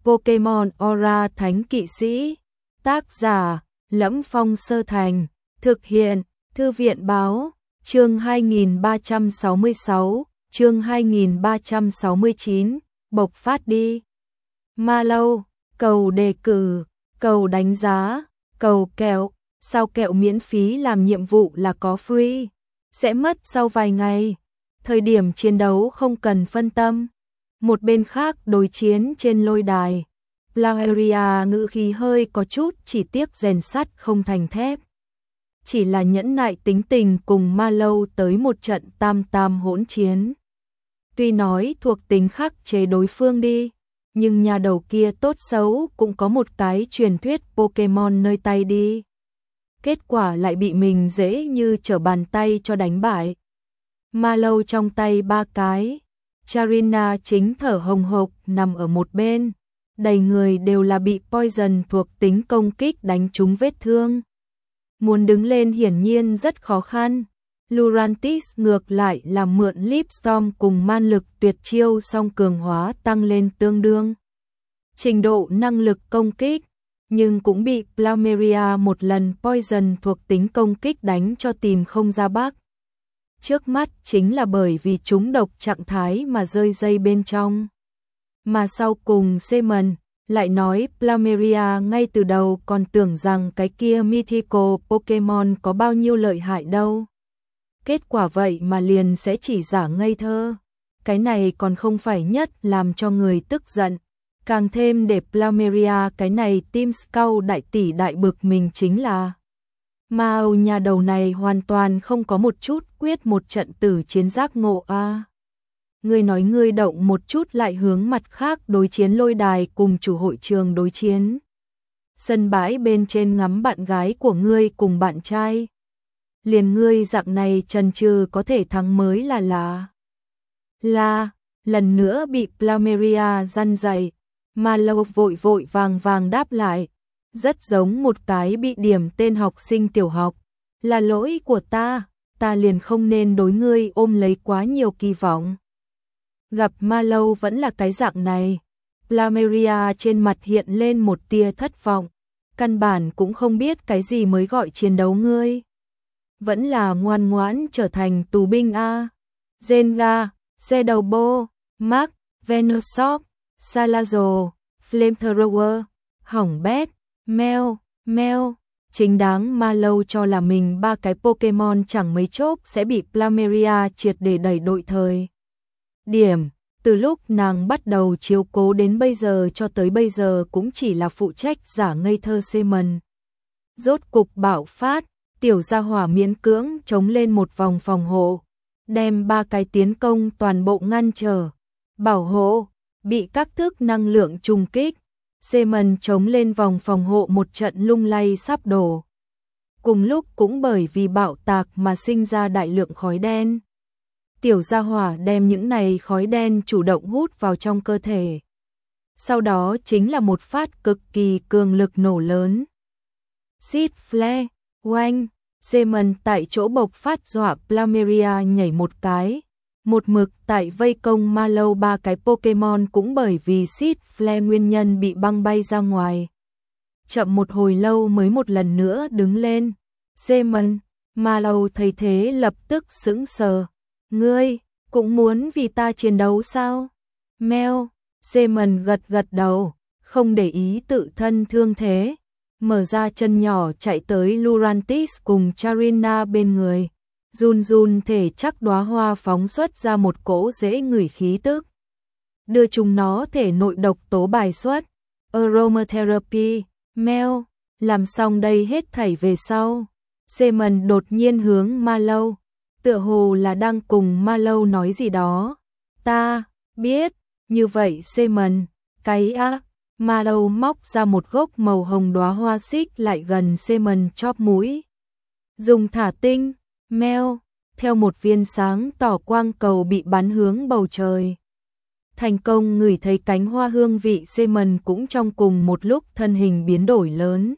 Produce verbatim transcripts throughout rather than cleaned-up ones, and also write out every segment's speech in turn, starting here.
Pokemon Aura Thánh Kỵ Sĩ. Tác giả: Lẫm Phong Sơ Thành. Thực hiện: Thư viện báo. Chương hai nghìn ba trăm sáu mươi sáu, chương hai nghìn ba trăm sáu mươi chín, bộc phát đi. Mallow, cầu đề cử, cầu đánh giá, cầu kẹo, sao kẹo miễn phí làm nhiệm vụ là có free, sẽ mất sau vài ngày. Thời điểm chiến đấu không cần phân tâm. Một bên khác đối chiến trên lôi đài, Valeria ngữ khí hơi có chút chỉ tiếc rèn sắt không thành thép. Chỉ là nhẫn nại tính tình cùng Mallow tới một trận tam tam hỗn chiến. Tuy nói thuộc tính khắc chế đối phương đi, nhưng nhà đầu kia tốt xấu cũng có một cái truyền thuyết Pokemon nơi tay đi. Kết quả lại bị mình dễ như trở bàn tay cho đánh bại. Mallow trong tay ba cái, Charina chính thở hồng hộc nằm ở một bên, đầy người đều là bị poison thuộc tính công kích đánh trúng vết thương. Muốn đứng lên hiển nhiên rất khó khăn. Lurantis ngược lại là mượn Lipstorm cùng man lực tuyệt chiêu song cường hóa tăng lên tương đương trình độ năng lực công kích, nhưng cũng bị Plumeria một lần poison thuộc tính công kích đánh cho tìm không ra bắc. Trước mắt chính là bởi vì chúng độc trạng thái mà rơi dây bên trong. Mà sau cùng Seaman lại nói Plumeria ngay từ đầu còn tưởng rằng cái kia mythical Pokemon có bao nhiêu lợi hại đâu. Kết quả vậy mà liền sẽ chỉ giả ngây thơ. Cái này còn không phải nhất làm cho người tức giận. Càng thêm để Plumeria cái này Team Scout đại tỷ đại bực mình chính là Mao nhà đầu này hoàn toàn không có một chút quyết một trận tử chiến giác ngộ a. À. Ngươi nói ngươi động một chút lại hướng mặt khác đối chiến lôi đài cùng chủ hội trường đối chiến. Sân bãi bên trên ngắm bạn gái của ngươi cùng bạn trai. Liền ngươi dạng này trần trừ có thể thắng mới là là. Là, lần nữa bị Plumeria răn dạy, Mallow vội vội vàng vàng đáp lại. Rất giống một cái bị điểm tên học sinh tiểu học. Là lỗi của ta, ta liền không nên đối ngươi ôm lấy quá nhiều kỳ vọng. Gặp Mallow vẫn là cái dạng này, Plumeria trên mặt hiện lên một tia thất vọng, căn bản cũng không biết cái gì mới gọi chiến đấu ngươi. Vẫn là ngoan ngoãn trở thành tù binh a. Zenga, Shadowbo, Mark, Venusaur, Salazar, Flamethrower, hỏng bét, Mel, Mel. Chính đáng Mallow cho là mình ba cái Pokemon chẳng mấy chốc sẽ bị Plumeria triệt để đẩy đội thời. Điểm, từ lúc nàng bắt đầu chiếu cố đến bây giờ cho tới bây giờ cũng chỉ là phụ trách giả ngây thơ Seaman. Rốt cục bạo phát, tiểu gia hỏa miễn cưỡng chống lên một vòng phòng hộ, đem ba cái tiến công toàn bộ ngăn trở, bảo hộ, bị các thức năng lượng trùng kích. Seaman chống lên vòng phòng hộ một trận lung lay sắp đổ. Cùng lúc cũng bởi vì bạo tạc mà sinh ra đại lượng khói đen. Tiểu gia hỏa đem những này khói đen chủ động hút vào trong cơ thể. Sau đó chính là một phát cực kỳ cường lực nổ lớn. Xít Flare, oanh, Seaman tại chỗ bộc phát dọa Plumeria nhảy một cái. Một mực tại vây công Mallow ba cái Pokemon cũng bởi vì Xít Flare nguyên nhân bị băng bay ra ngoài. Chậm một hồi lâu mới một lần nữa đứng lên. Seaman, Mallow thấy thế lập tức sững sờ. Ngươi, cũng muốn vì ta chiến đấu sao? Mel, Seaman gật gật đầu, không để ý tự thân thương thế. Mở ra chân nhỏ chạy tới Lurantis cùng Charina bên người. Run run thể chắc đóa hoa phóng xuất ra một cỗ dễ ngửi khí tức. Đưa chúng nó thể nội độc tố bài xuất. Aromatherapy, Mel, làm xong đây hết thảy về sau. Seaman đột nhiên hướng Mallow. Tựa hồ là đang cùng Mallow nói gì đó. Ta, biết, như vậy Seaman, cái á, Mallow móc ra một gốc màu hồng đóa hoa xích lại gần Seaman chóp mũi. Dùng thả tinh, Mel, theo một viên sáng tỏ quang cầu bị bắn hướng bầu trời. Thành công ngửi thấy cánh hoa hương vị Seaman cũng trong cùng một lúc thân hình biến đổi lớn.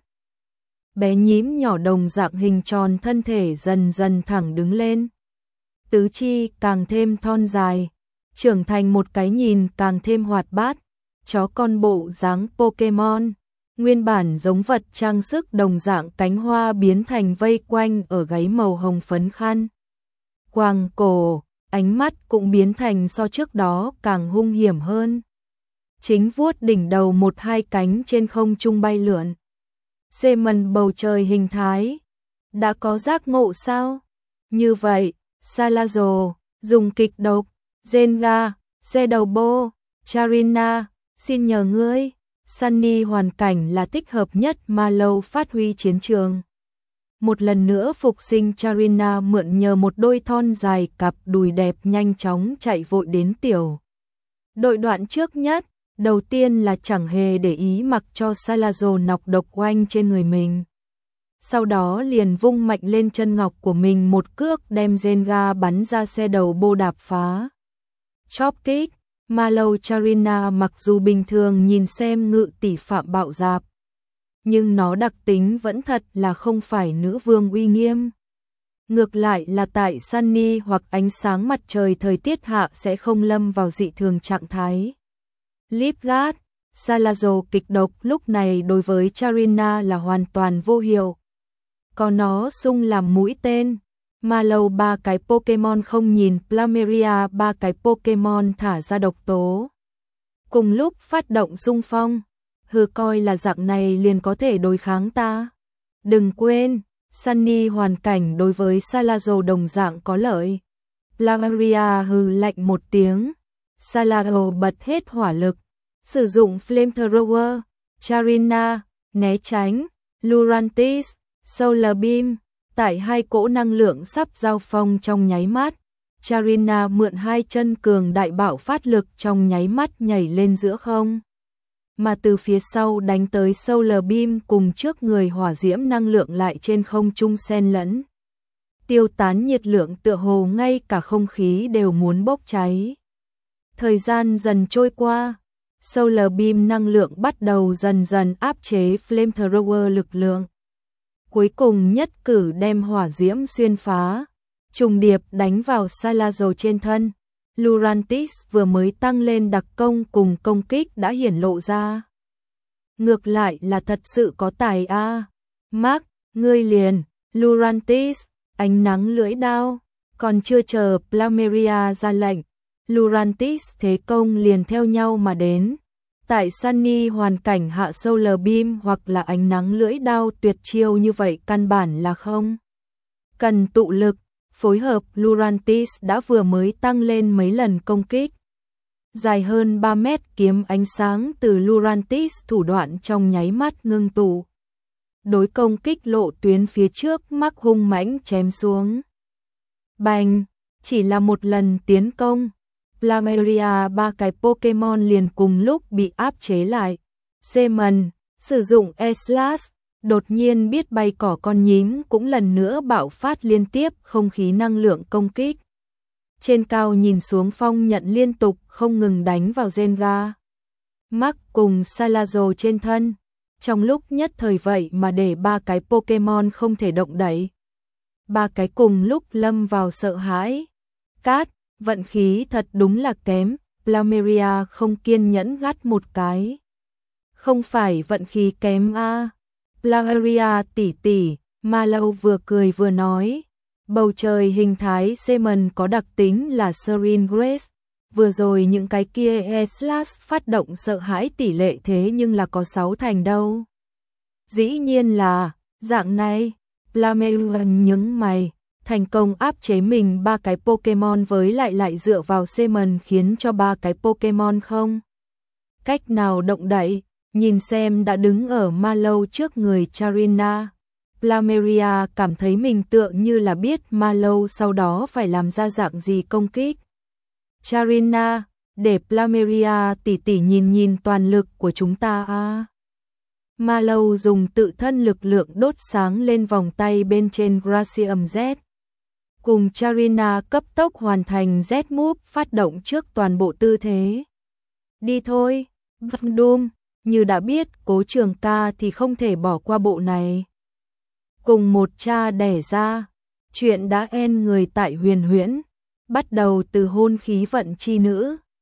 Bé nhím nhỏ đồng dạng hình tròn thân thể dần dần thẳng đứng lên. Tứ chi càng thêm thon dài, trưởng thành một cái nhìn càng thêm hoạt bát, chó con bộ dáng Pokemon, nguyên bản giống vật trang sức đồng dạng cánh hoa biến thành vây quanh ở gáy màu hồng phấn khăn. Quàng cổ, ánh mắt cũng biến thành so trước đó càng hung hiểm hơn. Chính vuốt đỉnh đầu một hai cánh trên không trung bay lượn. Seaman bầu trời hình thái. Đã có giác ngộ sao? Như vậy, Salazzo, dùng kịch độc, Zenga, xe đầu bô, Charina, xin nhờ ngươi. Sunny hoàn cảnh là thích hợp nhất mà lâu phát huy chiến trường. Một lần nữa phục sinh Charina mượn nhờ một đôi thon dài cặp đùi đẹp nhanh chóng chạy vội đến tiểu. Đội đoạn trước nhất, đầu tiên là chẳng hề để ý mặc cho Salazzo nọc độc oanh trên người mình. Sau đó liền vung mạnh lên chân ngọc của mình một cước đem Zenga bắn ra xe đầu bô đạp phá. Chopkick, Malo Charina mặc dù bình thường nhìn xem ngự tỷ phạm bạo dạp, nhưng nó đặc tính vẫn thật là không phải nữ vương uy nghiêm. Ngược lại là tại Sunny hoặc ánh sáng mặt trời thời tiết hạ sẽ không lâm vào dị thường trạng thái. Lipgat, Salazzo kịch độc lúc này đối với Charina là hoàn toàn vô hiệu. Có nó sung làm mũi tên. Malo ba cái Pokemon không nhìn Plumeria ba cái Pokemon thả ra độc tố. Cùng lúc phát động xung phong. Hừ, coi là dạng này liền có thể đối kháng ta. Đừng quên, Sunny hoàn cảnh đối với Salazzo đồng dạng có lợi. Plumeria hừ lạnh một tiếng. Salazzo bật hết hỏa lực. Sử dụng Flamethrower, Charina, né tránh, Lurantis, Solar Beam. Tại hai cỗ năng lượng sắp giao phong trong nháy mắt, Charina mượn hai chân cường đại bạo phát lực trong nháy mắt nhảy lên giữa không. Mà từ phía sau đánh tới Solar Beam cùng trước người hỏa diễm năng lượng lại trên không trung xen lẫn. Tiêu tán nhiệt lượng tựa hồ ngay cả không khí đều muốn bốc cháy. Thời gian dần trôi qua, Solar Beam năng lượng bắt đầu dần dần áp chế Flamethrower lực lượng. Cuối cùng nhất cử đem hỏa diễm xuyên phá, trùng điệp đánh vào Salazzo trên thân. Lurantis vừa mới tăng lên đặc công cùng công kích đã hiển lộ ra. Ngược lại là thật sự có tài a. À. Mark, ngươi liền, Lurantis, ánh nắng lưỡi đao, còn chưa chờ Plumeria ra lệnh, Lurantis thế công liền theo nhau mà đến. Tại Sunny hoàn cảnh hạ Solar Beam hoặc là ánh nắng lưỡi đao tuyệt chiêu như vậy căn bản là không cần tụ lực, phối hợp Lurantis đã vừa mới tăng lên mấy lần công kích. Dài hơn ba mét kiếm ánh sáng từ Lurantis thủ đoạn trong nháy mắt ngưng tụ. Đối công kích lộ tuyến phía trước mắc hung mãnh chém xuống. Bành, chỉ là một lần tiến công. Plumeria ba cái Pokemon liền cùng lúc bị áp chế lại. Seaman, sử dụng E-Slash, đột nhiên biết bay cỏ con nhím cũng lần nữa bạo phát liên tiếp không khí năng lượng công kích. Trên cao nhìn xuống phong nhận liên tục không ngừng đánh vào Zenga. Mark cùng Salazzo trên thân. Trong lúc nhất thời vậy mà để ba cái Pokemon không thể động đậy. Ba cái cùng lúc lâm vào sợ hãi. Cát, vận khí thật đúng là kém, Plumeria không kiên nhẫn gắt một cái. Không phải vận khí kém a, à. Plumeria tỷ tỷ, Malo vừa cười vừa nói. Bầu trời hình thái Seaman có đặc tính là Serene Grace. Vừa rồi những cái kia E-Slash phát động sợ hãi tỷ lệ thế nhưng là có sáu thành đâu. Dĩ nhiên là, dạng này, Plumeria nhướng mày. Thành công áp chế mình ba cái Pokemon với lại lại dựa vào Seaman khiến cho ba cái Pokemon không cách nào động đậy, nhìn xem đã đứng ở Malo trước người Charina. Plumeria cảm thấy mình tựa như là biết Malo sau đó phải làm ra dạng gì công kích. Charina, để Plumeria tỷ tỷ nhìn nhìn toàn lực của chúng ta a. À. Malo dùng tự thân lực lượng đốt sáng lên vòng tay bên trên Gracium Z. Cùng Charina cấp tốc hoàn thành Z-Move phát động trước toàn bộ tư thế. Đi thôi, Doom, như đã biết Cố Trường Ca thì không thể bỏ qua bộ này. Cùng một cha đẻ ra, chuyện đã en người tại huyền huyễn, bắt đầu từ hôn khí vận chi nữ.